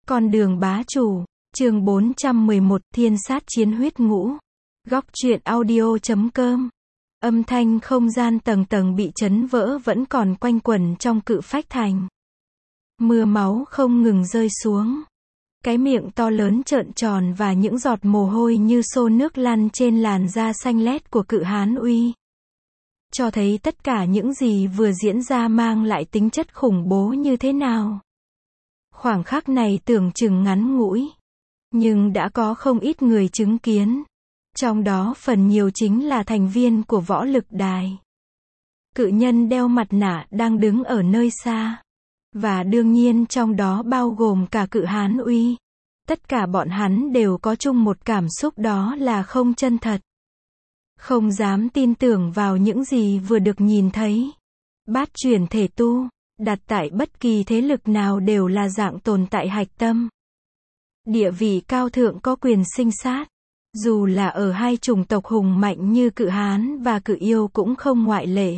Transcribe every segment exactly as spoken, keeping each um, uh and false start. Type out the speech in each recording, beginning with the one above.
Con đường bá chủ, chương bốn trăm mười một, thiên sát chiến huyết ngũ. Góc truyện audio chấm com. Âm thanh không gian tầng tầng bị chấn vỡ vẫn còn quanh quẩn trong Cự Phách Thành. Mưa máu không ngừng rơi xuống. Cái miệng to lớn trợn tròn và những giọt mồ hôi như xô nước lăn trên làn da xanh lét của Cự Hán Uy. Cho thấy tất cả những gì vừa diễn ra mang lại tính chất khủng bố như thế nào. Khoảng khắc này tưởng chừng ngắn ngủi, nhưng đã có không ít người chứng kiến. Trong đó phần nhiều chính là thành viên của võ lực đài. Cự nhân đeo mặt nạ đang đứng ở nơi xa. Và đương nhiên trong đó bao gồm cả Cự Hán Uy. Tất cả bọn hắn đều có chung một cảm xúc, đó là không chân thật. Không dám tin tưởng vào những gì vừa được nhìn thấy. Bát chuyển thể tu, đặt tại bất kỳ thế lực nào đều là dạng tồn tại hạch tâm. Địa vị cao thượng có quyền sinh sát. Dù là ở hai chủng tộc hùng mạnh như Cự Hán và Cự Yêu cũng không ngoại lệ.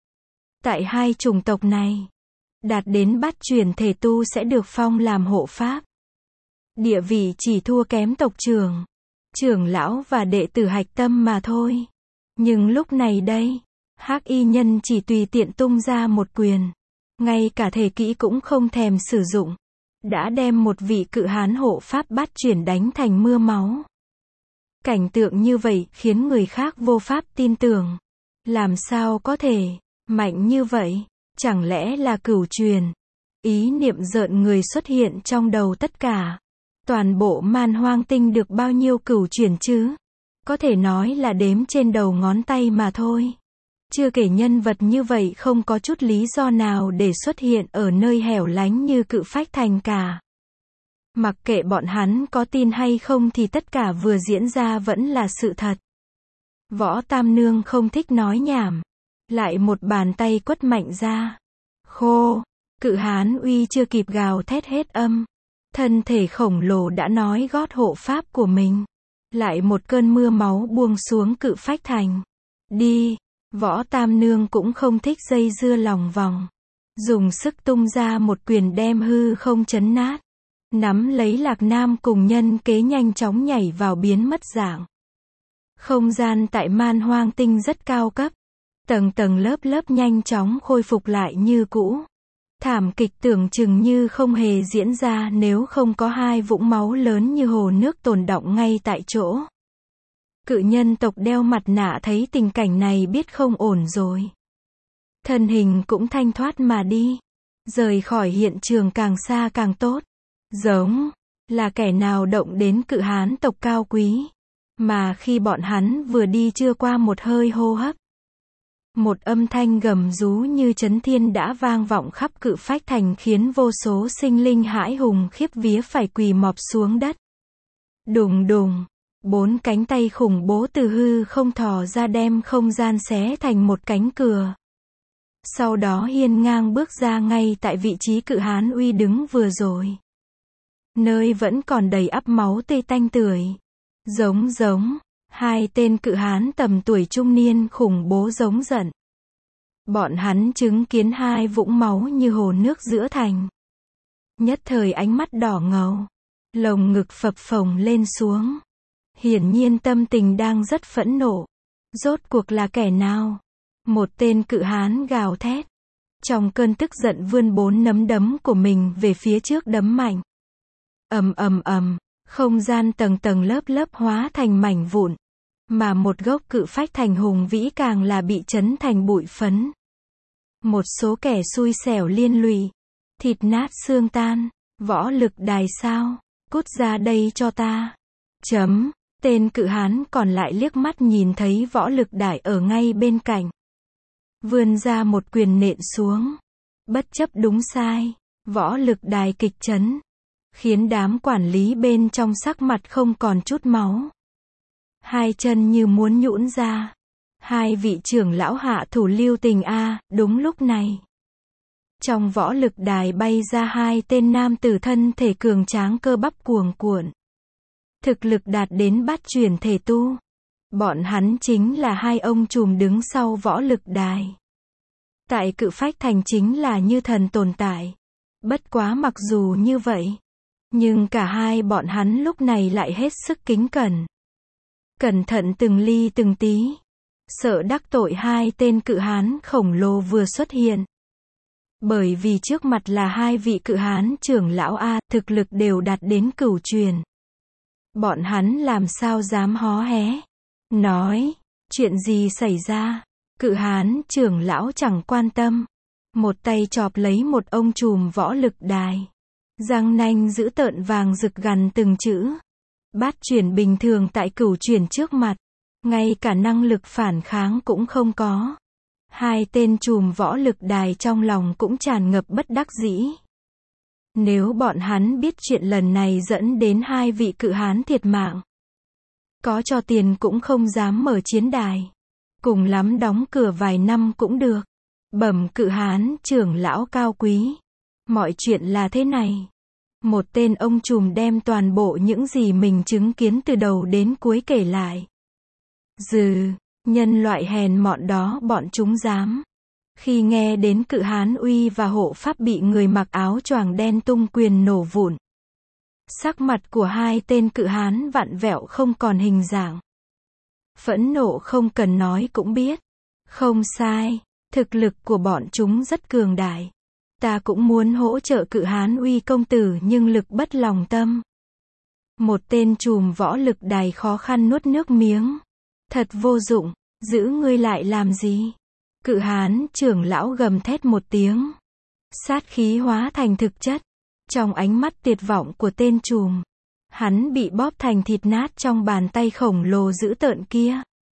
Tại hai chủng tộc này, đạt đến bát chuyển thể tu sẽ được phong làm hộ pháp. Địa vị chỉ thua kém tộc trưởng, trưởng lão và đệ tử hạch tâm mà thôi. Nhưng lúc này đây, Hắc Y Nhân chỉ tùy tiện tung ra một quyền, ngay cả thể kỹ cũng không thèm sử dụng, đã đem một vị Cự Hán hộ pháp bát chuyển đánh thành mưa máu. Cảnh tượng như vậy khiến người khác vô pháp tin tưởng. Làm sao có thể mạnh như vậy? Chẳng lẽ là cửu truyền? Ý niệm rợn người xuất hiện trong đầu tất cả. Toàn bộ Man Hoang Tinh được bao nhiêu cửu truyền chứ? Có thể nói là đếm trên đầu ngón tay mà thôi. Chưa kể nhân vật như vậy không có chút lý do nào để xuất hiện ở nơi hẻo lánh như Cự Phách Thành cả. Mặc kệ bọn hắn có tin hay không thì tất cả vừa diễn ra vẫn là sự thật. Võ Tam Nương không thích nói nhảm. Lại một bàn tay quất mạnh ra. Khô! Cự Hán Uy chưa kịp gào thét hết âm. Thân thể khổng lồ đã nói gót hộ pháp của mình. Lại một cơn mưa máu buông xuống Cự Phách Thành. Đi! Võ Tam Nương cũng không thích dây dưa lòng vòng. Dùng sức tung ra một quyền đem hư không chấn nát. Nắm lấy Lạc Nam cùng nhân kế nhanh chóng nhảy vào biến mất dạng. Không gian tại Man Hoang Tinh rất cao cấp. Tầng tầng lớp lớp nhanh chóng khôi phục lại như cũ. Thảm kịch tưởng chừng như không hề diễn ra nếu không có hai vũng máu lớn như hồ nước tồn đọng ngay tại chỗ. Cự nhân tộc đeo mặt nạ thấy tình cảnh này biết không ổn rồi. Thân hình cũng thanh thoát mà đi. Rời khỏi hiện trường càng xa càng tốt. Giống là kẻ nào động đến Cự Hán tộc cao quý. Mà khi bọn hắn vừa đi chưa qua một hơi hô hấp, một âm thanh gầm rú như chấn thiên đã vang vọng khắp Cự Phách Thành khiến vô số sinh linh hãi hùng khiếp vía phải quỳ mọp xuống đất. Đùng đùng, bốn cánh tay khủng bố từ hư không thò ra đem không gian xé thành một cánh cửa. Sau đó hiên ngang bước ra ngay tại vị trí Cự Hán Uy đứng vừa rồi. Nơi vẫn còn đầy ắp máu tươi tanh tưởi. Giống giống, hai tên Cự Hán tầm tuổi trung niên khủng bố giống giận. Bọn hắn chứng kiến hai vũng máu như hồ nước giữa thành. Nhất thời ánh mắt đỏ ngầu, lồng ngực phập phồng lên xuống. Hiển nhiên tâm tình đang rất phẫn nộ. Rốt cuộc là kẻ nào? Một tên Cự Hán gào thét. Trong cơn tức giận vươn bốn nắm đấm của mình về phía trước đấm mạnh. Ầm ầm ầm, không gian tầng tầng lớp lớp hóa thành mảnh vụn. Mà một gốc Cự Phách Thành hùng vĩ càng là bị chấn thành bụi phấn. Một số kẻ xui xẻo liên lụy. Thịt nát xương tan. Võ lực đài sao? Cút ra đây cho ta. Chấm. Tên Cự Hán còn lại liếc mắt nhìn thấy võ lực đài ở ngay bên cạnh. Vươn ra một quyền nện xuống. Bất chấp đúng sai. Võ lực đài kịch chấn. Khiến đám quản lý bên trong sắc mặt không còn chút máu. Hai chân như muốn nhũn ra. Hai vị trưởng lão hạ thủ lưu tình a. À, đúng lúc này. Trong võ lực đài bay ra hai tên nam tử thân thể cường tráng cơ bắp cuồn cuộn. Thực lực đạt đến bát chuyển thể tu. Bọn hắn chính là hai ông trùm đứng sau võ lực đài. Tại Cự Phách Thành chính là như thần tồn tại. Bất quá mặc dù như vậy, Nhưng cả hai bọn hắn lúc này lại hết sức kính cẩn. Cẩn thận từng ly từng tí. Sợ đắc tội hai tên cự hán khổng lồ vừa xuất hiện. Bởi vì trước mặt là hai vị cự hán trưởng lão A, thực lực đều đạt đến cửu truyền. Bọn hắn làm sao dám hó hé. Nói, chuyện gì xảy ra? Cự hán trưởng lão chẳng quan tâm. Một tay chọp lấy một ông trùm võ lực đài. Răng nanh giữ tợn vàng rực gằn từng chữ. Bát chuyển bình thường tại cửu chuyển trước mặt. Ngay cả năng lực phản kháng cũng không có. Hai tên trùm võ lực đài trong lòng cũng tràn ngập bất đắc dĩ. Nếu bọn hắn biết chuyện lần này dẫn đến hai vị cự hán thiệt mạng. Có cho tiền cũng không dám mở chiến đài. Cùng lắm đóng cửa vài năm cũng được. Bẩm cự hán trưởng lão cao quý. Mọi chuyện là thế này. Một tên ông trùm đem toàn bộ những gì mình chứng kiến từ đầu đến cuối kể lại. Dừ, nhân loại hèn mọn đó bọn chúng dám. Khi nghe đến cự hán uy và hộ pháp bị người mặc áo choàng đen tung quyền nổ vụn. Sắc mặt của hai tên cự hán vặn vẹo không còn hình dạng. Phẫn nộ không cần nói cũng biết. Không sai, thực lực của bọn chúng rất cường đại. Ta cũng muốn hỗ trợ cự hán uy công tử nhưng lực bất lòng tâm. Một tên trùm võ lực đài khó khăn nuốt nước miếng. Thật vô dụng, giữ ngươi lại làm gì? Cự hán trưởng lão gầm thét một tiếng. Sát khí hóa thành thực chất. Trong ánh mắt tuyệt vọng của tên trùm. Hắn bị bóp thành thịt nát trong bàn tay khổng lồ dữ tợn kia.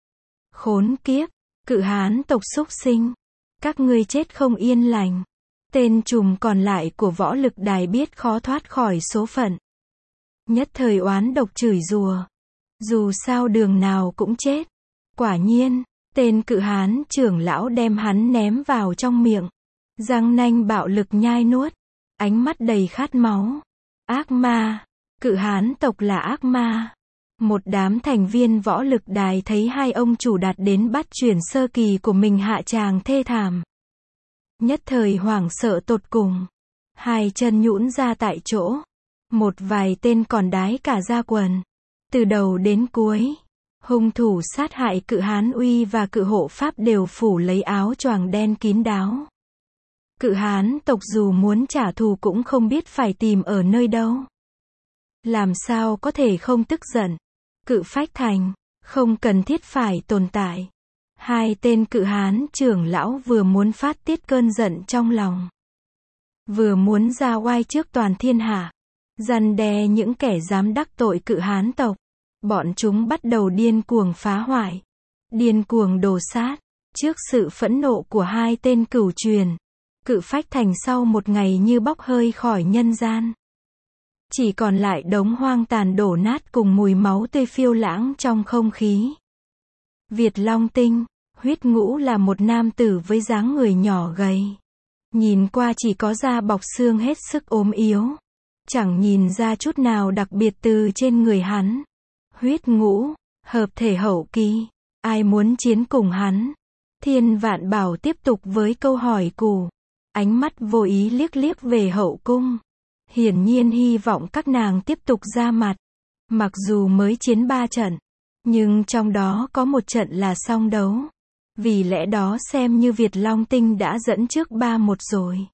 Khốn kiếp, cự hán tộc xúc sinh. Các ngươi chết không yên lành. Tên trùm còn lại của võ lực đài biết khó thoát khỏi số phận. Nhất thời oán độc chửi rủa. Dù sao đường nào cũng chết. Quả nhiên, tên cự hán trưởng lão đem hắn ném vào trong miệng. Răng nanh bạo lực nhai nuốt. Ánh mắt đầy khát máu. Ác ma. Cự hán tộc là ác ma. Một đám thành viên võ lực đài thấy hai ông chủ đạt đến bát chuyển sơ kỳ của mình hạ tràng thê thảm. Nhất thời hoảng sợ tột cùng. Hai chân nhũn ra tại chỗ. Một vài tên còn đái cả da quần. Từ đầu đến cuối. Hung thủ sát hại cự hán uy và cự hộ pháp đều phủ lấy áo choàng đen kín đáo. Cự hán tộc dù muốn trả thù cũng không biết phải tìm ở nơi đâu. Làm sao có thể không tức giận. Cự phách thành, không cần thiết phải tồn tại. Hai tên cự hán trưởng lão vừa muốn phát tiết cơn giận trong lòng. Vừa muốn ra oai trước toàn thiên hạ. Răn đe những kẻ dám đắc tội cự hán tộc. Bọn chúng bắt đầu điên cuồng phá hoại. Điên cuồng đổ sát. Trước sự phẫn nộ của hai tên cửu truyền. Cự phách thành sau một ngày như bốc hơi khỏi nhân gian. Chỉ còn lại đống hoang tàn đổ nát cùng mùi máu tươi phiêu lãng trong không khí. Việt Long Tinh, Huyết Ngũ là một nam tử với dáng người nhỏ gầy. Nhìn qua chỉ có da bọc xương hết sức ốm yếu. Chẳng nhìn ra chút nào đặc biệt từ trên người hắn. Huyết Ngũ, hợp thể hậu kỳ. Ai muốn chiến cùng hắn? Thiên Vạn Bảo tiếp tục với câu hỏi cũ. Ánh mắt vô ý liếc liếc về hậu cung. Hiển nhiên hy vọng các nàng tiếp tục ra mặt. Mặc dù mới chiến ba trận. Nhưng trong đó có một trận là song đấu. Vì lẽ đó xem như Việt Long Tinh đã dẫn trước ba một rồi.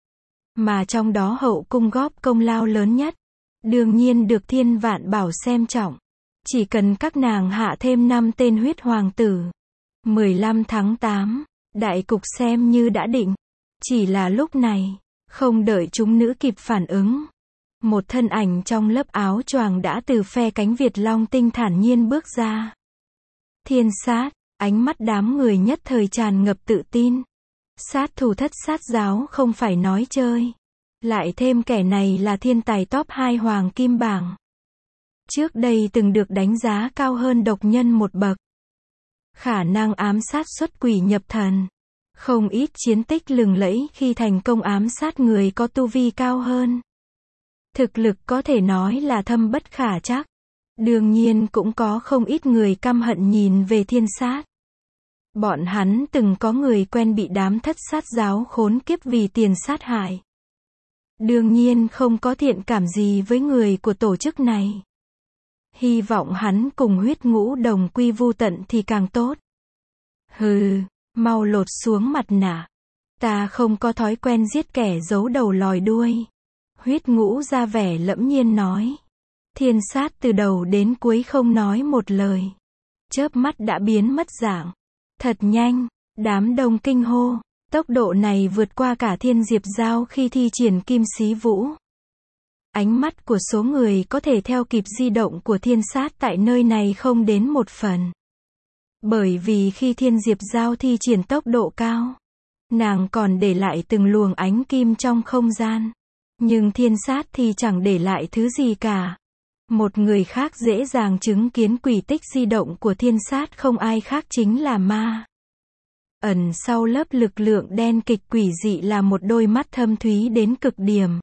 Mà trong đó hậu cung góp công lao lớn nhất. Đương nhiên được Thiên Vạn Bảo xem trọng. Chỉ cần các nàng hạ thêm năm tên huyết hoàng tử. mười lăm tháng tám, đại cục xem như đã định. Chỉ là lúc này, không đợi chúng nữ kịp phản ứng. Một thân ảnh trong lớp áo choàng đã từ phe cánh Việt Long Tinh thản nhiên bước ra. Thiên sát, ánh mắt đám người nhất thời tràn ngập tự tin. Sát thủ thất sát giáo không phải nói chơi. Lại thêm kẻ này là thiên tài top hai hoàng kim bảng. Trước đây từng được đánh giá cao hơn độc nhân một bậc. Khả năng ám sát xuất quỷ nhập thần. Không ít chiến tích lừng lẫy khi thành công ám sát người có tu vi cao hơn. Thực lực có thể nói là thâm bất khả trắc. Đương nhiên cũng có không ít người căm hận nhìn về thiên sát. Bọn hắn từng có người quen bị đám thất sát giáo khốn kiếp vì tiền sát hại. Đương nhiên không có thiện cảm gì với người của tổ chức này. Hy vọng hắn cùng huyết ngũ đồng quy vu tận thì càng tốt. Hừ, mau lột xuống mặt nạ. Ta không có thói quen giết kẻ giấu đầu lòi đuôi. Huyết ngũ ra vẻ lẫm nhiên nói. Thiên sát từ đầu đến cuối không nói một lời. Chớp mắt đã biến mất dạng. Thật nhanh, đám đông kinh hô. Tốc độ này vượt qua cả Thiên Diệp Giao khi thi triển Kim Xí Vũ. Ánh mắt của số người có thể theo kịp di động của thiên sát tại nơi này không đến một phần. Bởi vì khi Thiên Diệp Giao thi triển tốc độ cao, nàng còn để lại từng luồng ánh kim trong không gian. Nhưng thiên sát thì chẳng để lại thứ gì cả. Một người khác dễ dàng chứng kiến quỷ tích di động của thiên sát không ai khác chính là ma. Ẩn sau lớp lực lượng đen kịch quỷ dị là một đôi mắt thâm thúy đến cực điểm.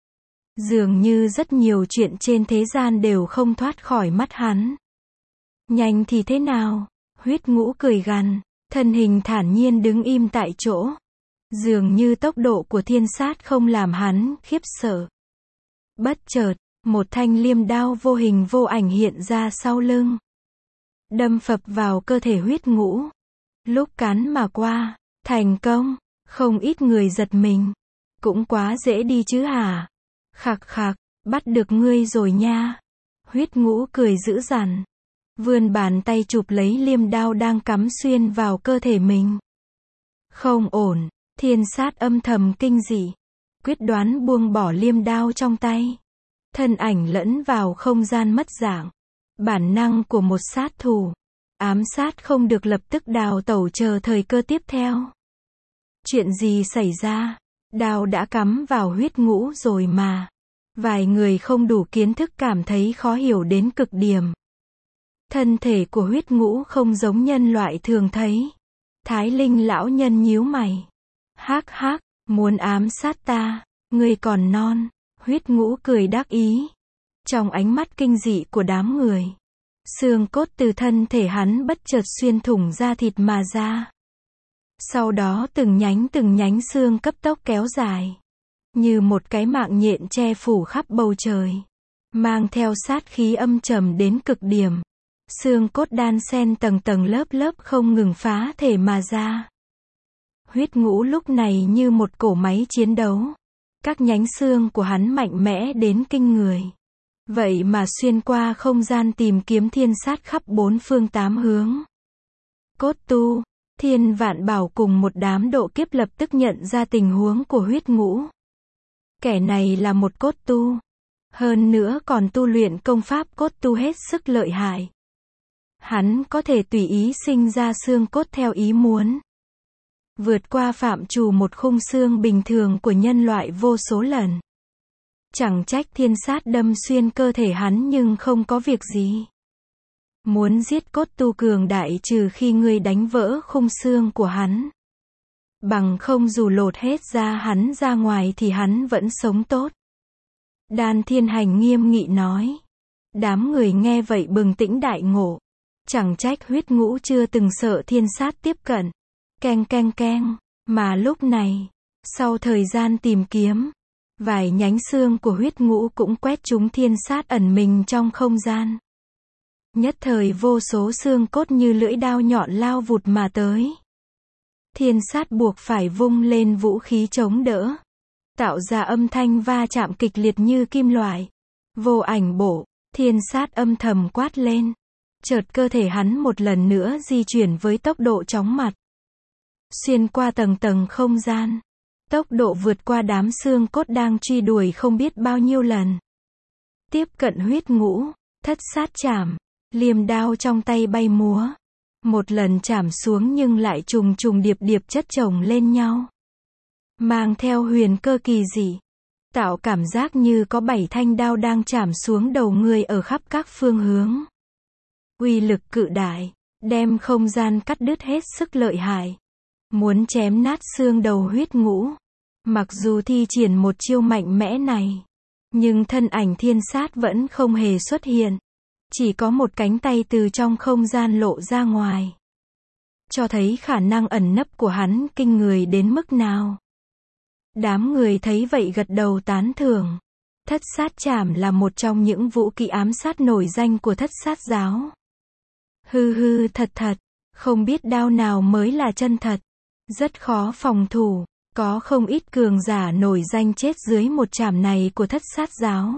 Dường như rất nhiều chuyện trên thế gian đều không thoát khỏi mắt hắn. Nhanh thì thế nào? Huyết ngũ cười gằn, thân hình thản nhiên đứng im tại chỗ. Dường như tốc độ của thiên sát không làm hắn khiếp sợ. Bất chợt, một thanh liêm đao vô hình vô ảnh hiện ra sau lưng. Đâm phập vào cơ thể huyết ngũ. Lúc cán mà qua, thành công, không ít người giật mình. Cũng quá dễ đi chứ hả? Khạc khạc, bắt được ngươi rồi nha. Huyết ngũ cười dữ dằn. Vươn bàn tay chụp lấy liêm đao đang cắm xuyên vào cơ thể mình. Không ổn, thiên sát âm thầm kinh dị. Quyết đoán buông bỏ liêm đao trong tay. Thân ảnh lẫn vào không gian mất dạng. Bản năng của một sát thủ. Ám sát không được lập tức đào tẩu chờ thời cơ tiếp theo. Chuyện gì xảy ra? Đao đã cắm vào huyết ngũ rồi mà. Vài người không đủ kiến thức cảm thấy khó hiểu đến cực điểm. Thân thể của huyết ngũ không giống nhân loại thường thấy. Thái Linh lão nhân nhíu mày. Hắc hắc, muốn ám sát ta, ngươi còn non. Huyết ngũ cười đắc ý. Trong ánh mắt kinh dị của đám người. Xương cốt từ thân thể hắn bất chợt xuyên thủng da thịt mà ra. Sau đó từng nhánh từng nhánh xương cấp tốc kéo dài. Như một cái mạng nhện che phủ khắp bầu trời. Mang theo sát khí âm trầm đến cực điểm. Xương cốt đan xen tầng tầng lớp lớp không ngừng phá thể mà ra. Huyết ngũ lúc này như một cỗ máy chiến đấu. Các nhánh xương của hắn mạnh mẽ đến kinh người. Vậy mà xuyên qua không gian tìm kiếm thiên sát khắp bốn phương tám hướng. Cốt tu, Thiên Vạn Bảo cùng một đám độ kiếp lập tức nhận ra tình huống của huyết ngũ. Kẻ này là một cốt tu. Hơn nữa còn tu luyện công pháp cốt tu hết sức lợi hại. Hắn có thể tùy ý sinh ra xương cốt theo ý muốn. Vượt qua phạm trù một khung xương bình thường của nhân loại vô số lần. Chẳng trách thiên sát đâm xuyên cơ thể hắn nhưng không có việc gì. Muốn giết cốt tu cường đại trừ khi ngươi đánh vỡ khung xương của hắn. Bằng không dù lột hết da hắn ra ngoài thì hắn vẫn sống tốt. Đan Thiên Hành nghiêm nghị nói. Đám người nghe vậy bừng tỉnh đại ngộ. Chẳng trách huyết ngũ chưa từng sợ thiên sát tiếp cận. Keng keng keng. Mà lúc này, sau thời gian tìm kiếm, vài nhánh xương của huyết ngũ cũng quét trúng thiên sát ẩn mình trong không gian. Nhất thời vô số xương cốt như lưỡi đao nhọn lao vụt mà tới. Thiên sát buộc phải vung lên vũ khí chống đỡ. Tạo ra âm thanh va chạm kịch liệt như kim loại. Vô ảnh bổ, thiên sát âm thầm quát lên. Chợt cơ thể hắn một lần nữa di chuyển với tốc độ chóng mặt. Xuyên qua tầng tầng không gian. Tốc độ vượt qua đám xương cốt đang truy đuổi không biết bao nhiêu lần. Tiếp cận huyết ngũ, thất sát chảm, liềm đao trong tay bay múa. Một lần chảm xuống nhưng lại trùng trùng điệp điệp chất chồng lên nhau. Mang theo huyền cơ kỳ dị. Tạo cảm giác như có bảy thanh đao đang chảm xuống đầu người ở khắp các phương hướng. Uy lực cự đại, đem không gian cắt đứt hết sức lợi hại. Muốn chém nát xương đầu huyết ngũ. Mặc dù thi triển một chiêu mạnh mẽ này, nhưng thân ảnh thiên sát vẫn không hề xuất hiện. Chỉ có một cánh tay từ trong không gian lộ ra ngoài. Cho thấy khả năng ẩn nấp của hắn kinh người đến mức nào. Đám người thấy vậy gật đầu tán thưởng. Thất sát trảm là một trong những vũ kỹ ám sát nổi danh của thất sát giáo. Hư hư thật thật, không biết đao nào mới là chân thật. Rất khó phòng thủ, có không ít cường giả nổi danh chết dưới một trảm này của thất sát giáo.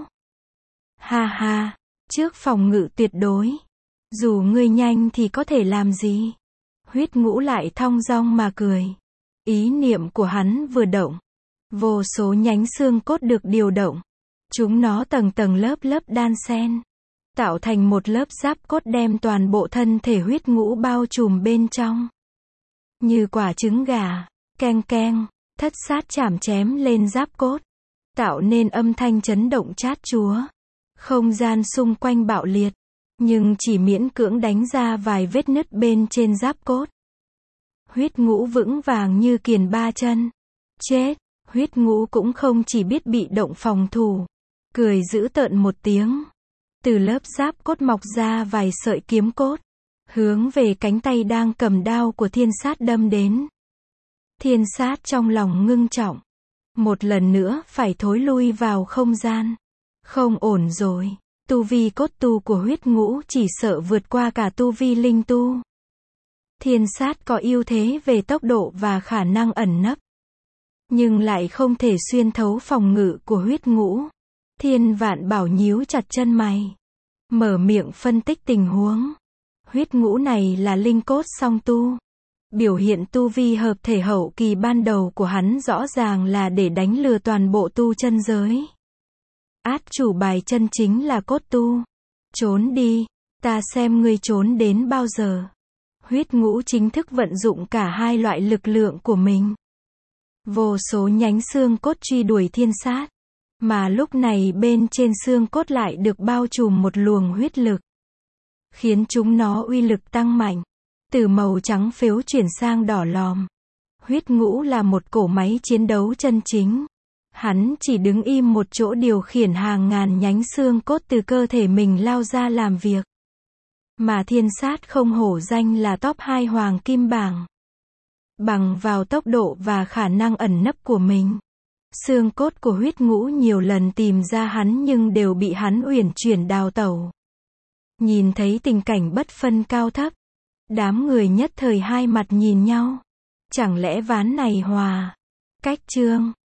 Ha ha, trước phòng ngự tuyệt đối. Dù ngươi nhanh thì có thể làm gì? Huyết Ngũ lại thong dong mà cười. Ý niệm của hắn vừa động, vô số nhánh xương cốt được điều động. Chúng nó tầng tầng lớp lớp đan xen, tạo thành một lớp giáp cốt đem toàn bộ thân thể Huyết Ngũ bao trùm bên trong. Như quả trứng gà, keng keng, thất sát chảm chém lên giáp cốt, tạo nên âm thanh chấn động chát chúa. Không gian xung quanh bạo liệt, nhưng chỉ miễn cưỡng đánh ra vài vết nứt bên trên giáp cốt. Huyết Ngũ vững vàng như kiền ba chân. Chết, Huyết Ngũ cũng không chỉ biết bị động phòng thủ, cười dữ tợn một tiếng. Từ lớp giáp cốt mọc ra vài sợi kiếm cốt, hướng về cánh tay đang cầm đao của thiên sát đâm đến. Thiên sát trong lòng ngưng trọng, một lần nữa phải thối lui vào không gian. Không ổn rồi, tu vi cốt tu của Huyết Ngũ chỉ sợ vượt qua cả tu vi linh tu. Thiên sát có ưu thế về tốc độ và khả năng ẩn nấp, nhưng lại không thể xuyên thấu phòng ngự của Huyết Ngũ. Thiên Vạn Bảo nhíu chặt chân mày, mở miệng phân tích tình huống. Huyết Ngũ này là linh cốt song tu. Biểu hiện tu vi hợp thể hậu kỳ ban đầu của hắn rõ ràng là để đánh lừa toàn bộ tu chân giới. Át chủ bài chân chính là cốt tu. Trốn đi, ta xem ngươi trốn đến bao giờ. Huyết Ngũ chính thức vận dụng cả hai loại lực lượng của mình. Vô số nhánh xương cốt truy đuổi thiên sát, mà lúc này bên trên xương cốt lại được bao trùm một luồng huyết lực, khiến chúng nó uy lực tăng mạnh, từ màu trắng phếu chuyển sang đỏ lòm. Huyết Ngũ là một cỗ máy chiến đấu chân chính. Hắn chỉ đứng im một chỗ điều khiển hàng ngàn nhánh xương cốt từ cơ thể mình lao ra làm việc. Mà thiên sát không hổ danh là top hai hoàng kim bảng. Bằng vào tốc độ và khả năng ẩn nấp của mình, xương cốt của Huyết Ngũ nhiều lần tìm ra hắn nhưng đều bị hắn uyển chuyển đào tẩu. Nhìn thấy tình cảnh bất phân cao thấp, đám người nhất thời hai mặt nhìn nhau. Chẳng lẽ ván này hòa? Cách chương